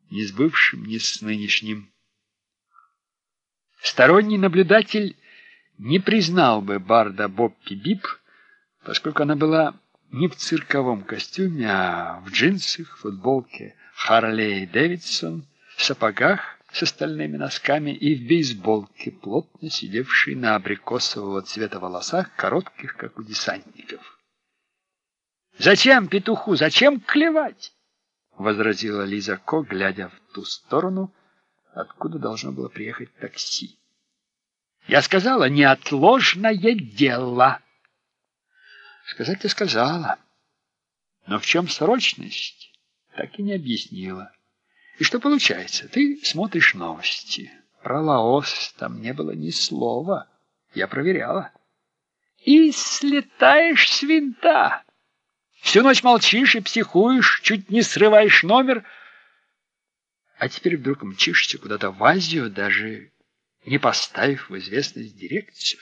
ни с бывшим, ни с нынешним. Сторонний наблюдатель не признал бы Барда Боппи Бип, поскольку она была не в цирковом костюме, а в джинсах, футболке Харлей Дэвидсон, сапогах с остальными носками и в бейсболке, плотно сидевшей на абрикосового цвета волосах, коротких, как у десантников. «Зачем петуху? Зачем клевать?» — возразила Лиза Ко, глядя в ту сторону, откуда должно было приехать такси. «Я сказала, неотложное дело». Сказать ты сказала, но в чем срочность, так и не объяснила. И что получается? Ты смотришь новости. Про Лаос там не было ни слова. Я проверяла. И слетаешь с винта. Всю ночь молчишь и психуешь, чуть не срываешь номер. А теперь вдруг мчишься куда-то в Азию, даже не поставив в известность дирекцию.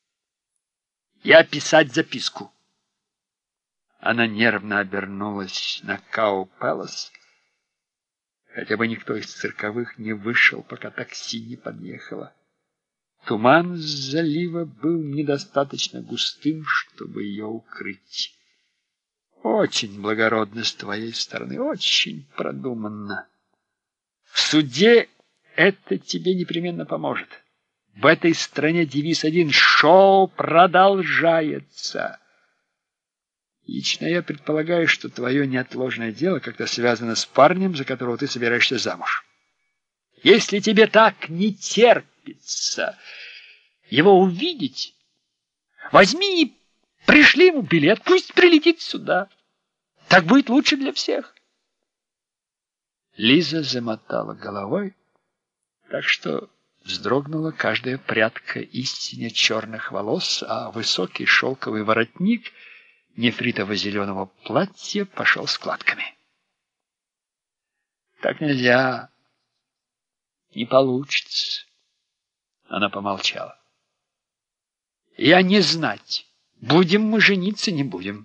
Я писать записку. Она нервно обернулась на Кау Пэлас. Хотя бы никто из цирковых не вышел, пока такси не подъехало. Туман с залива был недостаточно густым, чтобы ее укрыть. Очень благородно с твоей стороны, очень продуманно. В суде это тебе непременно поможет. В этой стране девиз один: шоу продолжается. Лично я предполагаю, что твое неотложное дело как-то связано с парнем, за которого ты собираешься замуж. Если тебе так не терпится его увидеть, возьми и пришли ему билет, пусть прилетит сюда. Так будет лучше для всех. Лиза замотала головой, так что вздрогнула каждая прядка истинно черных волос, а высокий шелковый воротник нефритово-зеленого платья пошел складками. Так нельзя, не получится. Она помолчала. Я не знать, будем мы жениться, не будем.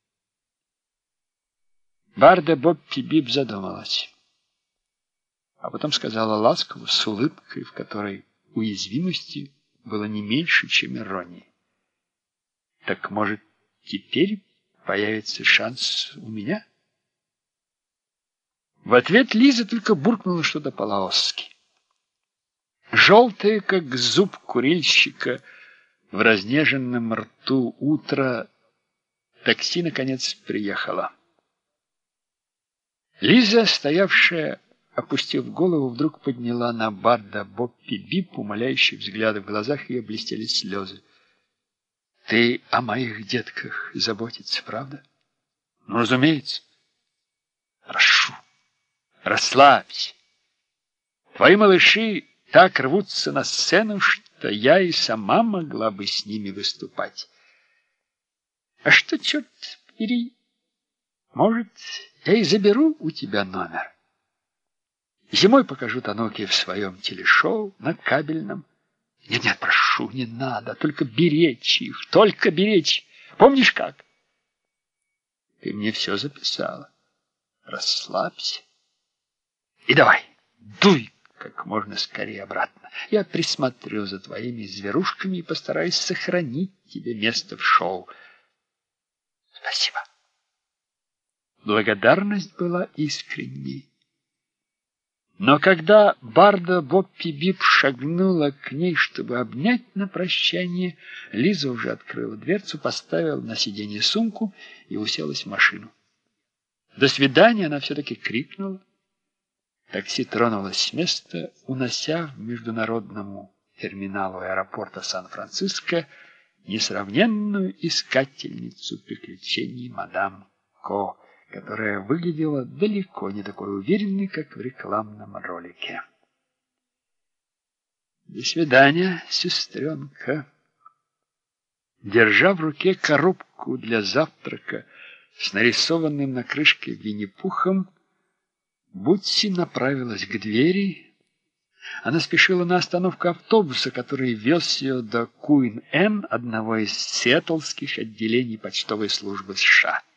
Барда Боппи Бип задумалась, а потом сказала ласково, с улыбкой, в которой уязвимости было не меньше, чем иронии. Так, может, теперь появится шанс у меня? В ответ Лиза только буркнула что-то по-лаосски. Желтое, как зуб курильщика, в разнеженном рту утро, такси, наконец, приехало. Лиза, стоявшая, опустив голову, вдруг подняла на Барда Боппи Бип умоляющий взгляд, в глазах ее блестели слезы. Ты о моих детках заботиться, правда? Ну, разумеется. Прошу, расслабься. Твои малыши так рвутся на сцену, что я и сама могла бы с ними выступать. А что, черт побери, может, я и заберу у тебя номер. Зимой покажу Таноки в своем телешоу на кабельном. Нет, прошу, не надо, только беречь их, только беречь. Помнишь как? Ты мне все записала. Расслабься. И давай, дуй как можно скорее обратно. Я присмотрю за твоими зверушками и постараюсь сохранить тебе место в шоу. Спасибо. Благодарность была искренней. Но когда Барда Боппи Бип шагнула к ней, чтобы обнять на прощание, Лиза уже открыла дверцу, поставила на сиденье сумку и уселась в машину. «До свидания!» она все-таки крикнула. Такси тронулось с места, унося в международному терминалу аэропорта Сан-Франциско несравненную искательницу приключений мадам Ко, которая выглядела далеко не такой уверенной, как в рекламном ролике. «До свидания, сестренка!» Держа в руке коробку для завтрака с нарисованным на крышке Винни-Пухом, Бутси направилась к двери. Она спешила на остановку автобуса, который вез ее до Куин-Эн, одного из сиэтлских отделений почтовой службы США.